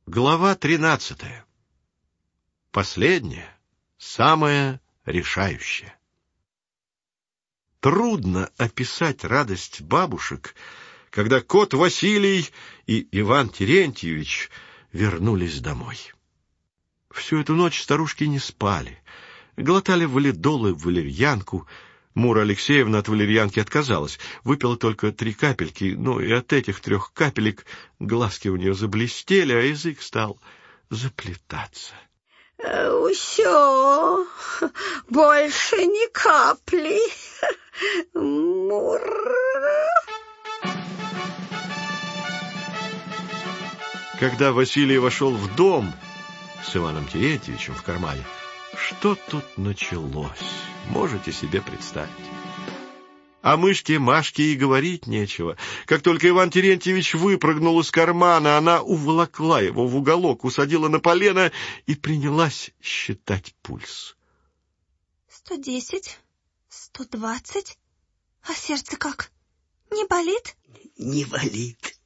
Глава 13. Последняя, самая решающая. Трудно описать радость бабушек, когда кот Василий и Иван Терентьевич вернулись домой. Всю эту ночь старушки не спали, глотали валидол и валерьянку. Мура Алексеевна от валерьянки отказалась, выпила только 3 капельки, но и от этих 3 капелек глазки у нее заблестели, а язык стал заплетаться. Усё, больше ни капли. Мур. Когда Василий вошел в дом с Иваном Терентьевичем в кармане, что тут началось, можете себе представить. О мышке Машке и говорить нечего. Как только Иван Терентьевич выпрыгнул из кармана, она уволокла его в уголок, усадила на полено и принялась считать пульс. 110, 120. А сердце как? Не болит? Не болит.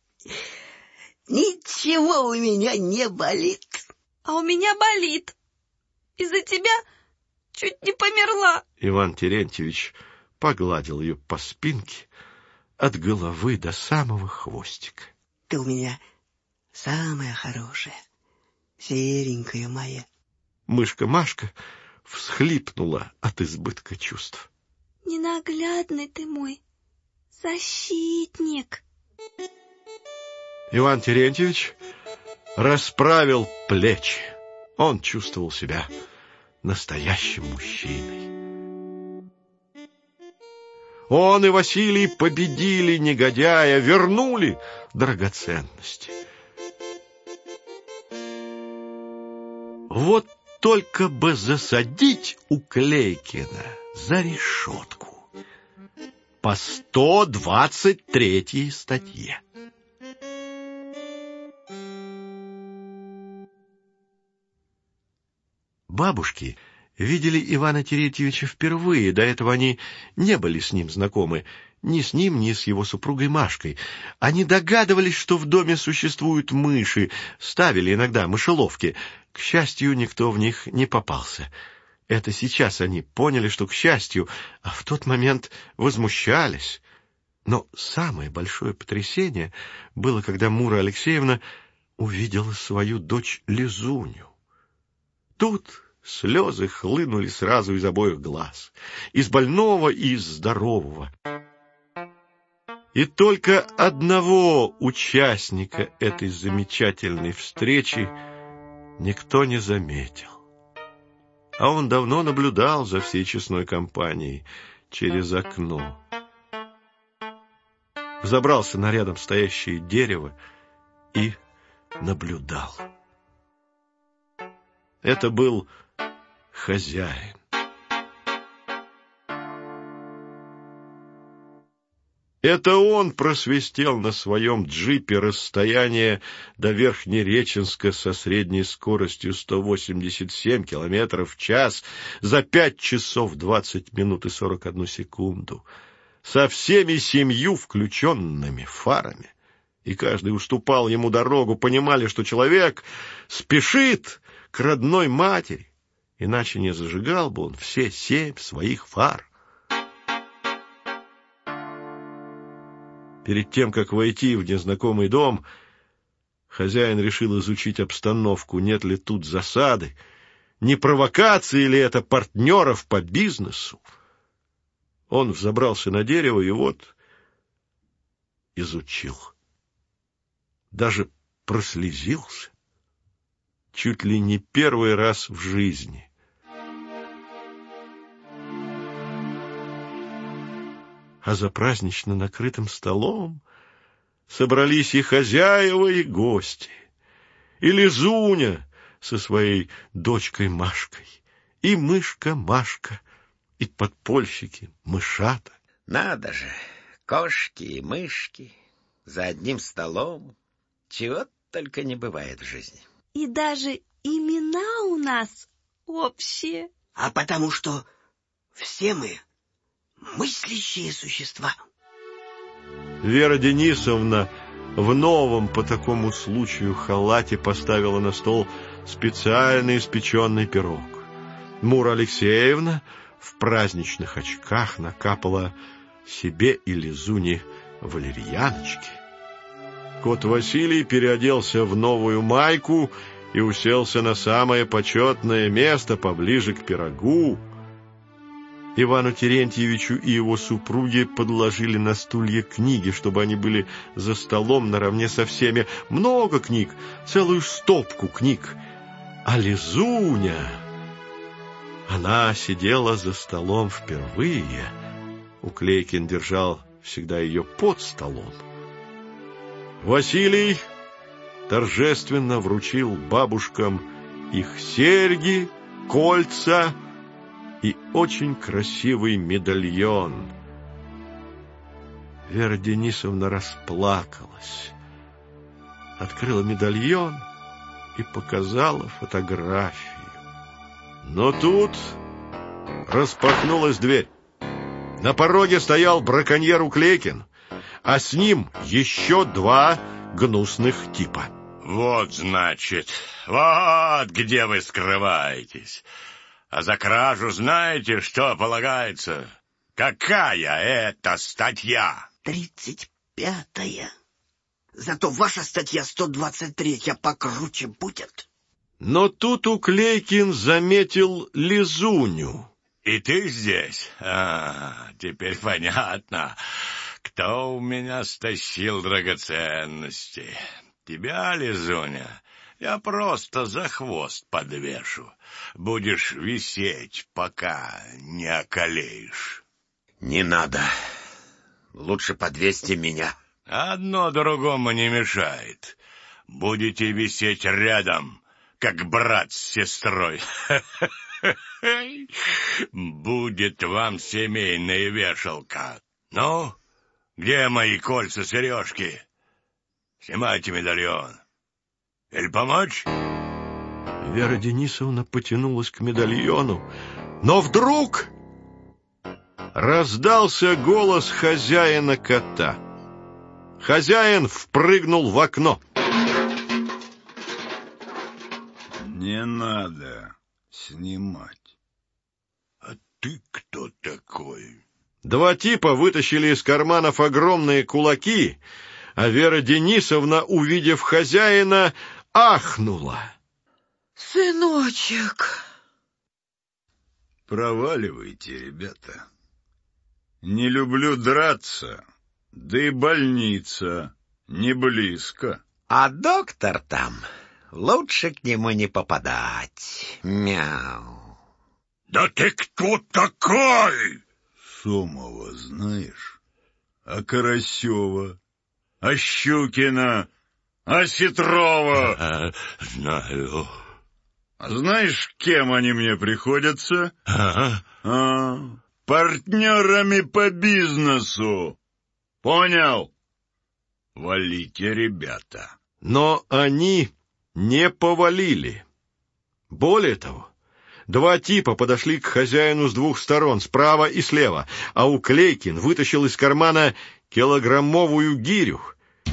Ничего у меня не болит. А у меня болит. Из-за тебя чуть не померла. Иван Терентьевич погладил ее по спинке от головы до самого хвостика. Ты у меня самая хорошая, серенькая моя. Мышка Машка всхлипнула от избытка чувств. Ненаглядный ты мой защитник. Иван Терентьевич расправил плечи. Он чувствовал себя настоящим мужчиной. Он и Василий победили негодяя, вернули драгоценности. Вот только бы засадить Уклейкина за решетку по 123 статье. Бабушки видели Ивана Терентьевича впервые, до этого они не были с ним знакомы, ни с ним, ни с его супругой Машкой. Они догадывались, что в доме существуют мыши, ставили иногда мышеловки. К счастью, никто в них не попался. Это сейчас они поняли, что к счастью, а в тот момент возмущались. Но самое большое потрясение было, когда Мура Алексеевна увидела свою дочь Лизуню. Тут слезы хлынули сразу из обоих глаз, из больного и из здорового. И только одного участника этой замечательной встречи никто не заметил. А он давно наблюдал за всей честной компанией через окно. Взобрался на рядом стоящее дерево и наблюдал. Это был хозяин. Это он просвистел на своем джипе расстояние до Верхнереченска со средней скоростью 187 километров в час за 5 часов 20 минут и 41 секунду, со всеми 7 включенными фарами. И каждый уступал ему дорогу, понимали, что человек спешит к родной матери, иначе не зажигал бы он все 7 своих фар. Перед тем, как войти в незнакомый дом, хозяин решил изучить обстановку, нет ли тут засады, не провокации ли это партнеров по бизнесу. Он взобрался на дерево и вот изучил. Даже прослезился. Чуть ли не первый раз в жизни. А за празднично накрытым столом собрались и хозяева, и гости, и Лизуня со своей дочкой Машкой, и мышка Машка, и подпольщики мышата. Надо же, кошки и мышки за одним столом, чего только не бывает в жизни. И даже имена у нас общие. А потому что все мы мыслящие существа. Вера Денисовна в новом по такому случаю халате поставила на стол специально испеченный пирог. Мура Алексеевна в праздничных очках накапала себе и Лизуне валерьяночки. Кот Василий переоделся в новую майку и уселся на самое почетное место поближе к пирогу. Ивану Терентьевичу и его супруге подложили на стулья книги, чтобы они были за столом наравне со всеми. Много книг, целую стопку книг. А Лизуня... Она сидела за столом впервые. Уклейкин держал всегда ее под столом. Василий торжественно вручил бабушкам их серьги, кольца и очень красивый медальон. Вера Денисовна расплакалась, открыла медальон и показала фотографию. Но тут распахнулась дверь. На пороге стоял браконьер Уклейкин, а с ним еще два гнусных типа. Вот, значит, вот где вы скрываетесь. А за кражу знаете, что полагается? Какая это статья? 35-я. Зато ваша статья 123-я покруче будет. Но тут Уклейкин заметил Лизуню. И ты здесь? Теперь понятно, кто у меня стащил драгоценности. Тебя, Лизуня, я просто за хвост подвешу. Будешь висеть, пока не околеешь. Не надо. Лучше подвесьте меня. Одно другому не мешает. Будете висеть рядом, как брат с сестрой. Будет вам семейная вешалка. Ну, где мои кольца-сережки? Снимайте медальон. Или помочь? Вера Денисовна потянулась к медальону, но вдруг раздался голос хозяина кота. Хозяин впрыгнул в окно. Не надо снимать. А ты кто такой? Два типа вытащили из карманов огромные кулаки, а Вера Денисовна, увидев хозяина, ахнула. Сыночек! Проваливайте, ребята. Не люблю драться, да и больница не близко. А доктор там, лучше к нему не попадать. Мяу. Да ты кто такой? Сомова знаешь? А Карасева? А Щукина? А Сетрова? Знаю. А знаешь, кем они мне приходятся? Партнерами по бизнесу. Понял? Валите, ребята. Но они не повалили. Более того, два типа подошли к хозяину с двух сторон, справа и слева, а Уклейкин вытащил из кармана килограммовую гирю.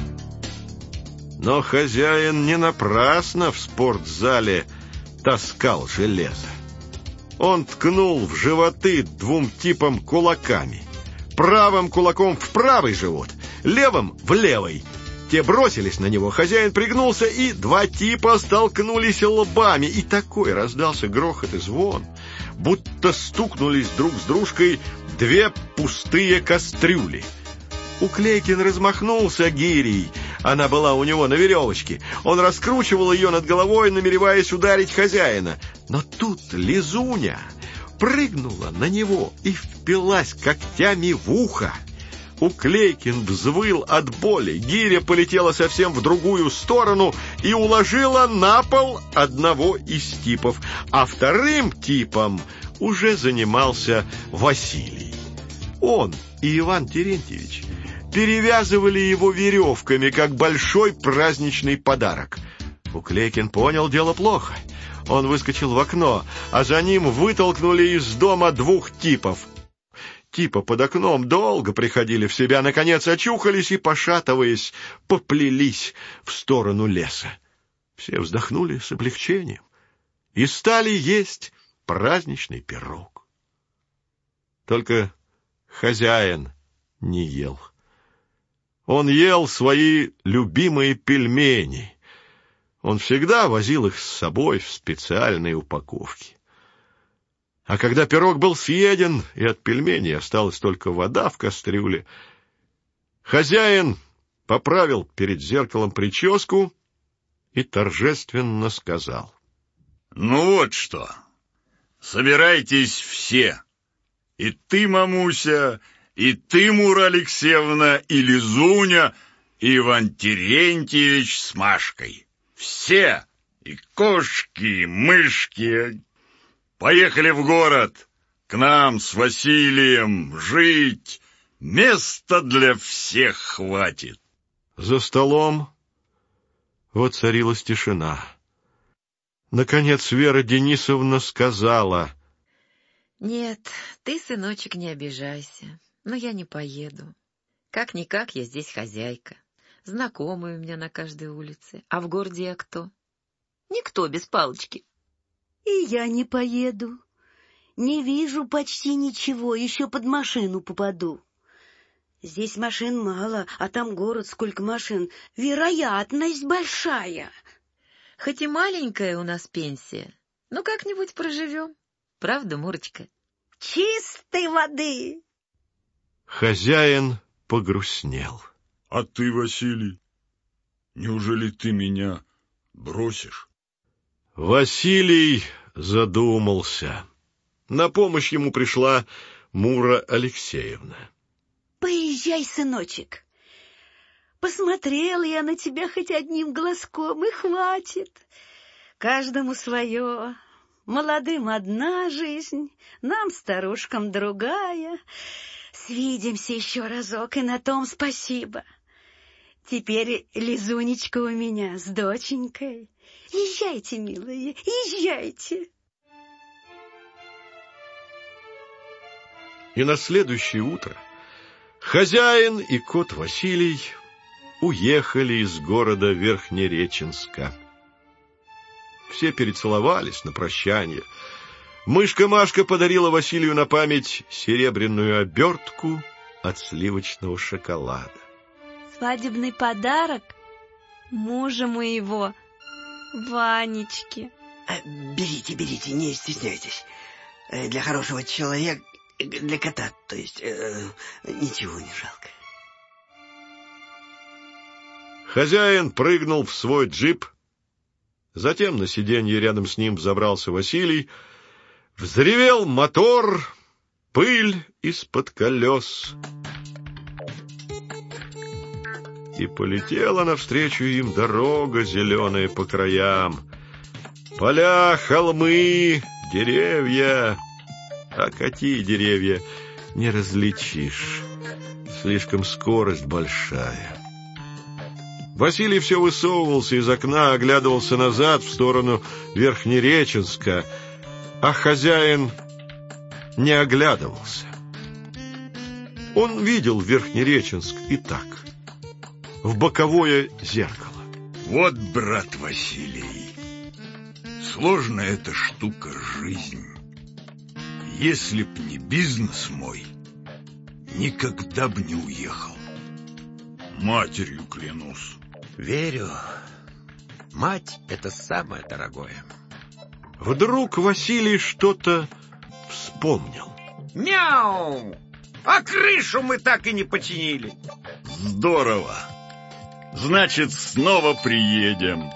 Но хозяин не напрасно в спортзале таскал железо. Он ткнул в животы двум типам кулаками. Правым кулаком в правый живот, левым в левый. Те бросились на него, хозяин пригнулся, и два типа столкнулись лбами. И такой раздался грохот и звон, будто стукнулись друг с дружкой две пустые кастрюли. Уклейкин размахнулся гирей. Она была у него на веревочке. Он раскручивал ее над головой, намереваясь ударить хозяина. Но тут Лизуня прыгнула на него и впилась когтями в ухо. Уклейкин взвыл от боли. Гиря полетела совсем в другую сторону и уложила на пол одного из типов. А вторым типом уже занимался Василий. Он и Иван Терентьевич перевязывали его веревками, как большой праздничный подарок. Уклейкин понял, дело плохо. Он выскочил в окно, а за ним вытолкнули из дома двух типов. типа под окном, долго приходили в себя, наконец очухались и, пошатываясь, поплелись в сторону леса. Все вздохнули с облегчением и стали есть праздничный пирог. Только хозяин не ел. Он ел свои любимые пельмени. Он всегда возил их с собой в специальной упаковке. А когда пирог был съеден, и от пельменей осталась только вода в кастрюле, хозяин поправил перед зеркалом прическу и торжественно сказал: Ну вот что, собирайтесь все. И ты, мамуся, и ты, Мура Алексеевна, и Лизуня, и Иван Терентьевич с Машкой. Все, и кошки, и мышки. Поехали в город, к нам с Василием жить. Места для всех хватит. За столом воцарилась тишина. Наконец Вера Денисовна сказала: Нет, ты, сыночек, не обижайся, но я не поеду. Как-никак я здесь хозяйка. Знакомые у меня на каждой улице. А в городе я кто? Никто без палочки. И я не поеду. Не вижу почти ничего, еще под машину попаду. Здесь машин мало, а там город, сколько машин. Вероятность большая. Хоть и маленькая у нас пенсия, но как-нибудь проживем. Правда, Мурочка? Чистой воды. Хозяин погрустнел. А ты, Василий, неужели ты меня бросишь? Василий задумался. На помощь ему пришла Мура Алексеевна. Поезжай, сыночек. Посмотрела я на тебя хоть одним глазком, и хватит. Каждому свое. Молодым одна жизнь, нам, старушкам, другая. Свидимся еще разок, и на том спасибо. Теперь Лизунечка у меня с доченькой. Езжайте, милые, езжайте. И на следующее утро хозяин и кот Василий уехали из города Верхнереченска. Все перецеловались на прощание. Мышка Машка подарила Василию на память серебряную обертку от сливочного шоколада. Свадебный подарок мужа моего, Ванечки. Берите, берите, не стесняйтесь. Для хорошего человека, для кота, то есть, ничего не жалко. Хозяин прыгнул в свой джип. Затем на сиденье рядом с ним взобрался Василий. Взревел мотор, пыль из-под колес. И полетела навстречу им дорога, зеленая по краям. Поля, холмы, деревья. А какие деревья не различишь. Слишком скорость большая. Василий все высовывался из окна, оглядывался назад в сторону Верхнереченска, а хозяин не оглядывался. Он видел Верхнереченск и так, в боковое зеркало. Вот, брат Василий, сложная эта штука жизнь. Если б не бизнес мой, никогда б не уехал. Матерью клянусь. Верю. Мать — это самое дорогое. Вдруг Василий что-то вспомнил. Мяу! А крышу мы так и не починили. Здорово. Значит, снова приедем.